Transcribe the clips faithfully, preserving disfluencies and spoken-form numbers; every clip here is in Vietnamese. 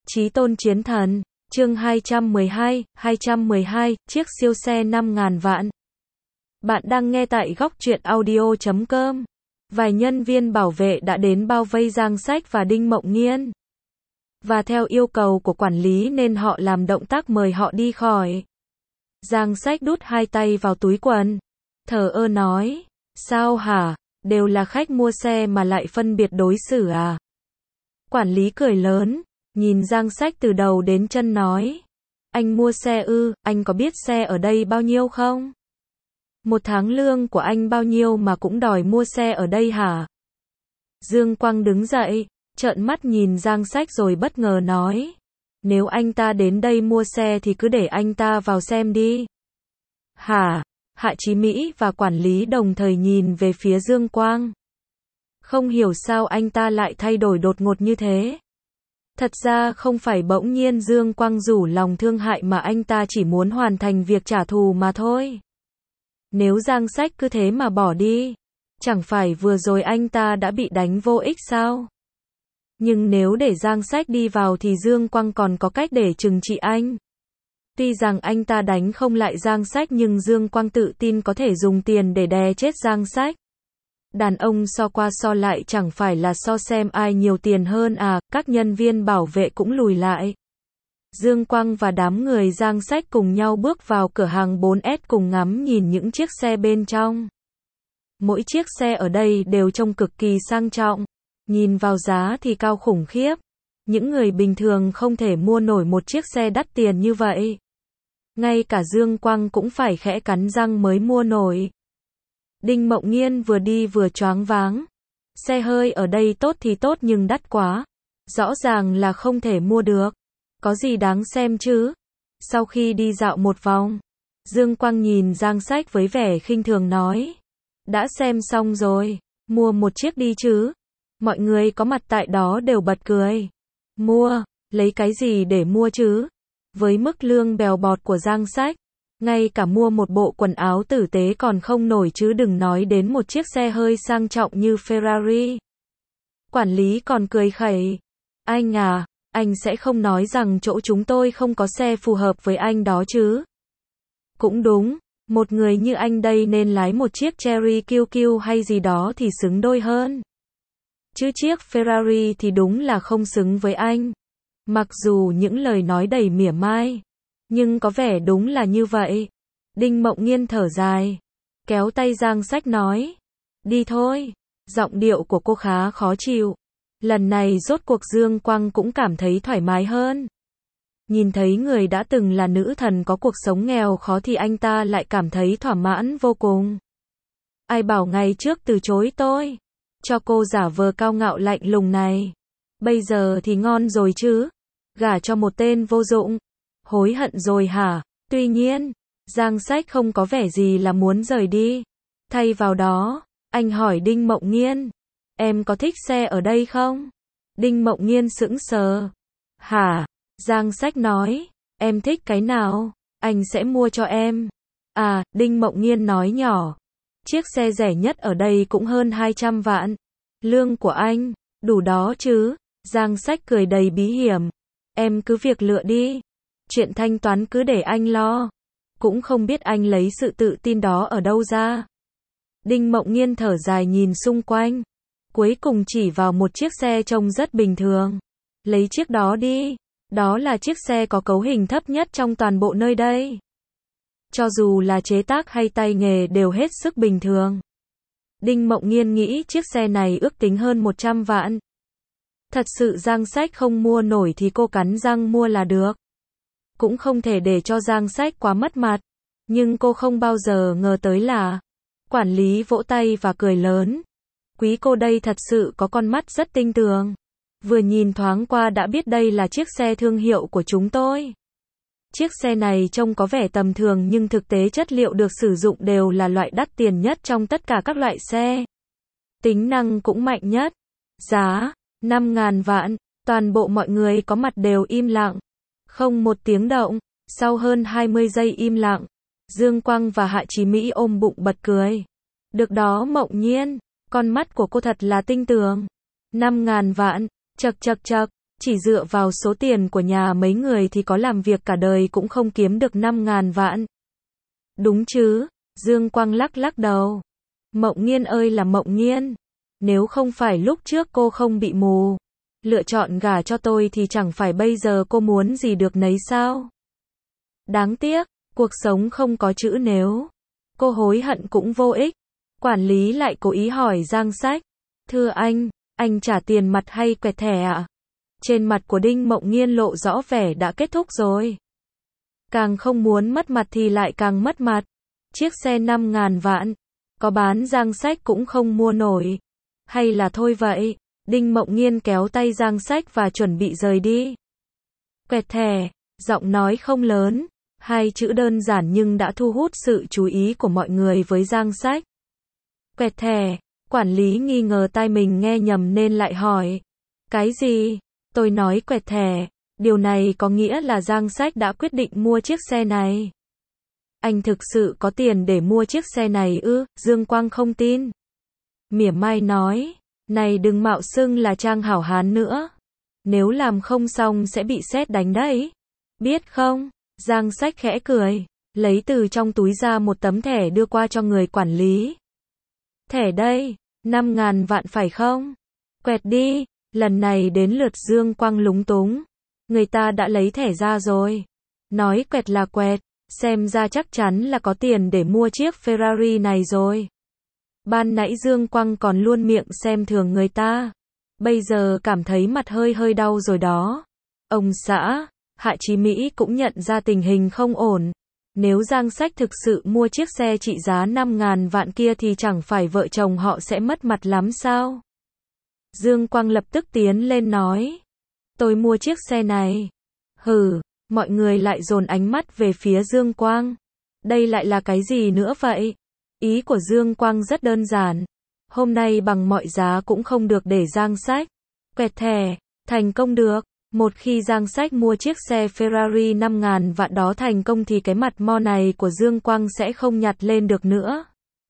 Chí tôn chiến thần, chương hai trăm mười hai, hai trăm mười hai, chiếc siêu xe năm ngàn vạn. Bạn đang nghe tại góc truyện audio chấm com. Vài nhân viên bảo vệ đã đến bao vây Giang Sách và Đinh Mộng Nghiên. Và theo yêu cầu của quản lý nên họ làm động tác mời họ đi khỏi. Giang Sách đút hai tay vào túi quần. Thờ ơ nói, sao hả, đều là khách mua xe mà lại phân biệt đối xử à? Quản lý cười lớn, nhìn Giang Sách từ đầu đến chân nói, anh mua xe ư, anh có biết xe ở đây bao nhiêu không? Một tháng lương của anh bao nhiêu mà cũng đòi mua xe ở đây hả? Dương Quang đứng dậy, trợn mắt nhìn Giang Sách rồi bất ngờ nói, nếu anh ta đến đây mua xe thì cứ để anh ta vào xem đi. Hả? Hạ Chí Mỹ và quản lý đồng thời nhìn về phía Dương Quang. Không hiểu sao anh ta lại thay đổi đột ngột như thế. Thật ra không phải bỗng nhiên Dương Quang rủ lòng thương hại mà anh ta chỉ muốn hoàn thành việc trả thù mà thôi. Nếu Giang Sách cứ thế mà bỏ đi, chẳng phải vừa rồi anh ta đã bị đánh vô ích sao? Nhưng nếu để Giang Sách đi vào thì Dương Quang còn có cách để trừng trị anh. Tuy rằng anh ta đánh không lại Giang Sách nhưng Dương Quang tự tin có thể dùng tiền để đè chết Giang Sách. Đàn ông so qua so lại chẳng phải là so xem ai nhiều tiền hơn à, các nhân viên bảo vệ cũng lùi lại. Dương Quang và đám người Giang Sách cùng nhau bước vào cửa hàng bốn S cùng ngắm nhìn những chiếc xe bên trong. Mỗi chiếc xe ở đây đều trông cực kỳ sang trọng, nhìn vào giá thì cao khủng khiếp. Những người bình thường không thể mua nổi một chiếc xe đắt tiền như vậy. Ngay cả Dương Quang cũng phải khẽ cắn răng mới mua nổi. Đinh Mộng Nghiên vừa đi vừa choáng váng. Xe hơi ở đây tốt thì tốt nhưng đắt quá. Rõ ràng là không thể mua được. Có gì đáng xem chứ? Sau khi đi dạo một vòng, Dương Quang nhìn Giang Sách với vẻ khinh thường nói. Đã xem xong rồi, mua một chiếc đi chứ. Mọi người có mặt tại đó đều bật cười. Mua, lấy cái gì để mua chứ? Với mức lương bèo bọt của Giang Sách, ngay cả mua một bộ quần áo tử tế còn không nổi chứ đừng nói đến một chiếc xe hơi sang trọng như Ferrari. Quản lý còn cười khẩy. Anh à, anh sẽ không nói rằng chỗ chúng tôi không có xe phù hợp với anh đó chứ? Cũng đúng, một người như anh đây nên lái một chiếc Cherry Q Q hay gì đó thì xứng đôi hơn. Chứ chiếc Ferrari thì đúng là không xứng với anh. Mặc dù những lời nói đầy mỉa mai, nhưng có vẻ đúng là như vậy. Đinh Mộng Nghiên thở dài, kéo tay Giang Sách nói, đi thôi. Giọng điệu của cô khá khó chịu. Lần này rốt cuộc Dương Quang cũng cảm thấy thoải mái hơn. Nhìn thấy người đã từng là nữ thần có cuộc sống nghèo khó thì anh ta lại cảm thấy thỏa mãn vô cùng. Ai bảo ngày trước từ chối tôi, cho cô giả vờ cao ngạo lạnh lùng này. Bây giờ thì ngon rồi chứ. Gả cho một tên vô dụng. Hối hận rồi hả? Tuy nhiên, Giang Sách không có vẻ gì là muốn rời đi. Thay vào đó, anh hỏi Đinh Mộng Nghiên, em có thích xe ở đây không? Đinh Mộng Nghiên sững sờ. Hả? Giang Sách nói, em thích cái nào? Anh sẽ mua cho em. À, Đinh Mộng Nghiên nói nhỏ. Chiếc xe rẻ nhất ở đây cũng hơn hai trăm vạn. Lương của anh, đủ đó chứ? Giang Sách cười đầy bí hiểm. Em cứ việc lựa đi. Chuyện thanh toán cứ để anh lo. Cũng không biết anh lấy sự tự tin đó ở đâu ra. Đinh Mộng Nghiên thở dài nhìn xung quanh. Cuối cùng chỉ vào một chiếc xe trông rất bình thường. Lấy chiếc đó đi. Đó là chiếc xe có cấu hình thấp nhất trong toàn bộ nơi đây. Cho dù là chế tác hay tay nghề đều hết sức bình thường. Đinh Mộng Nghiên nghĩ chiếc xe này ước tính hơn một trăm vạn. Thật sự Giang Sách không mua nổi thì cô cắn răng mua là được. Cũng không thể để cho Giang Sách quá mất mặt. Nhưng cô không bao giờ ngờ tới là. Quản lý vỗ tay và cười lớn. Quý cô đây thật sự có con mắt rất tinh tường. Vừa nhìn thoáng qua đã biết đây là chiếc xe thương hiệu của chúng tôi. Chiếc xe này trông có vẻ tầm thường nhưng thực tế chất liệu được sử dụng đều là loại đắt tiền nhất trong tất cả các loại xe. Tính năng cũng mạnh nhất. Giá năm ngàn vạn, toàn bộ mọi người có mặt đều im lặng. Không một tiếng động, sau hơn hai mươi giây im lặng, Dương Quang và Hạ Chí Mỹ ôm bụng bật cười. Được đó Mộng Nghiên, con mắt của cô thật là tinh tường. năm ngàn vạn, chậc chậc chậc, Chỉ dựa vào số tiền của nhà mấy người thì có làm việc cả đời cũng không kiếm được năm ngàn vạn. Đúng chứ? Dương Quang lắc lắc đầu. Mộng Nghiên ơi là Mộng Nghiên. Nếu không phải lúc trước cô không bị mù, lựa chọn gả cho tôi thì chẳng phải bây giờ cô muốn gì được nấy sao? Đáng tiếc, cuộc sống không có chữ nếu. Cô hối hận cũng vô ích. Quản lý lại cố ý hỏi Giang Sách. Thưa anh, anh trả tiền mặt hay quẹt thẻ ạ? Trên mặt của Đinh Mộng Nghiên lộ rõ vẻ đã kết thúc rồi. Càng không muốn mất mặt thì lại càng mất mặt. Chiếc xe năm ngàn vạn, có bán Giang Sách cũng không mua nổi. Hay là thôi vậy? Đinh Mộng Nghiên kéo tay Giang Sách và chuẩn bị rời đi. Quẹt thẻ, giọng nói không lớn, hai chữ đơn giản nhưng đã thu hút sự chú ý của mọi người với Giang Sách. Quẹt thẻ, quản lý nghi ngờ tai mình nghe nhầm nên lại hỏi. Cái gì? Tôi nói quẹt thẻ, điều này có nghĩa là Giang Sách đã quyết định mua chiếc xe này. Anh thực sự có tiền để mua chiếc xe này ư? Dương Quang không tin. Mỉa mai nói, này đừng mạo xưng là Trang hảo hán nữa. Nếu làm không xong sẽ bị sét đánh đấy. Biết không? Giang Sách khẽ cười, lấy từ trong túi ra một tấm thẻ đưa qua cho người quản lý. Thẻ đây, năm ngàn vạn phải không? Quẹt đi. Lần này đến lượt Dương Quang lúng túng. Người ta đã lấy thẻ ra rồi. Nói quẹt là quẹt, xem ra chắc chắn là có tiền để mua chiếc Ferrari này rồi. Ban nãy Dương Quang còn luôn miệng xem thường người ta. Bây giờ cảm thấy mặt hơi hơi đau rồi đó. Ông xã, Hạ Chí Mỹ cũng nhận ra tình hình không ổn. Nếu Giang Sách thực sự mua chiếc xe trị giá năm ngàn vạn kia thì chẳng phải vợ chồng họ sẽ mất mặt lắm sao? Dương Quang lập tức tiến lên nói. Tôi mua chiếc xe này. Hừ, mọi người lại dồn ánh mắt về phía Dương Quang. Đây lại là cái gì nữa vậy? Ý của Dương Quang rất đơn giản. Hôm nay bằng mọi giá cũng không được để Giang Sách quẹt thẻ, thành công được. Một khi Giang Sách mua chiếc xe Ferrari năm ngàn vạn đó thành công thì cái mặt mo này của Dương Quang sẽ không nhặt lên được nữa.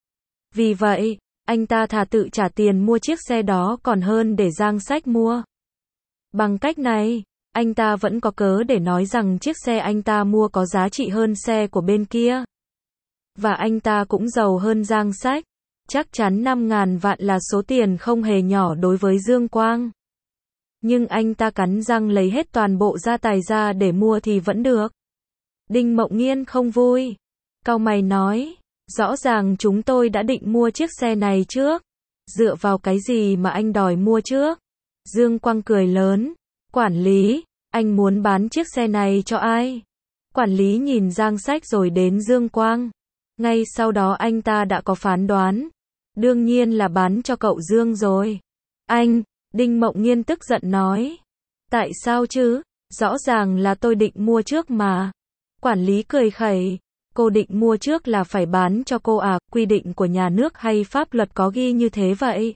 Vì vậy, anh ta thà tự trả tiền mua chiếc xe đó còn hơn để Giang Sách mua. Bằng cách này, anh ta vẫn có cớ để nói rằng chiếc xe anh ta mua có giá trị hơn xe của bên kia. Và anh ta cũng giàu hơn Giang Sách. Chắc chắn năm ngàn vạn là số tiền không hề nhỏ đối với Dương Quang. Nhưng anh ta cắn răng lấy hết toàn bộ gia tài ra để mua thì vẫn được. Đinh Mộng Nghiên không vui. Cau mày nói, rõ ràng chúng tôi đã định mua chiếc xe này trước. Dựa vào cái gì mà anh đòi mua trước? Dương Quang cười lớn. Quản lý, anh muốn bán chiếc xe này cho ai? Quản lý nhìn Giang Sách rồi đến Dương Quang. Ngay sau đó anh ta đã có phán đoán. Đương nhiên là bán cho cậu Dương rồi. Anh, Đinh Mộng Nghiên tức giận nói. Tại sao chứ? Rõ ràng là tôi định mua trước mà. Quản lý cười khẩy. Cô định mua trước là phải bán cho cô à? Quy định của nhà nước hay pháp luật có ghi như thế vậy?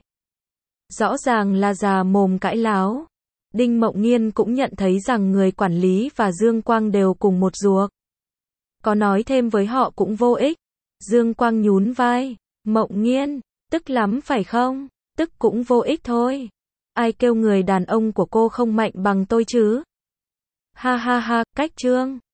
Rõ ràng là già mồm cãi láo. Đinh Mộng Nghiên cũng nhận thấy rằng người quản lý và Dương Quang đều cùng một ruột. Có nói thêm với họ cũng vô ích. Dương Quang nhún vai. Mộng Nghiên, tức lắm phải không? Tức cũng vô ích thôi. Ai kêu người đàn ông của cô không mạnh bằng tôi chứ? Ha ha ha, cách trương.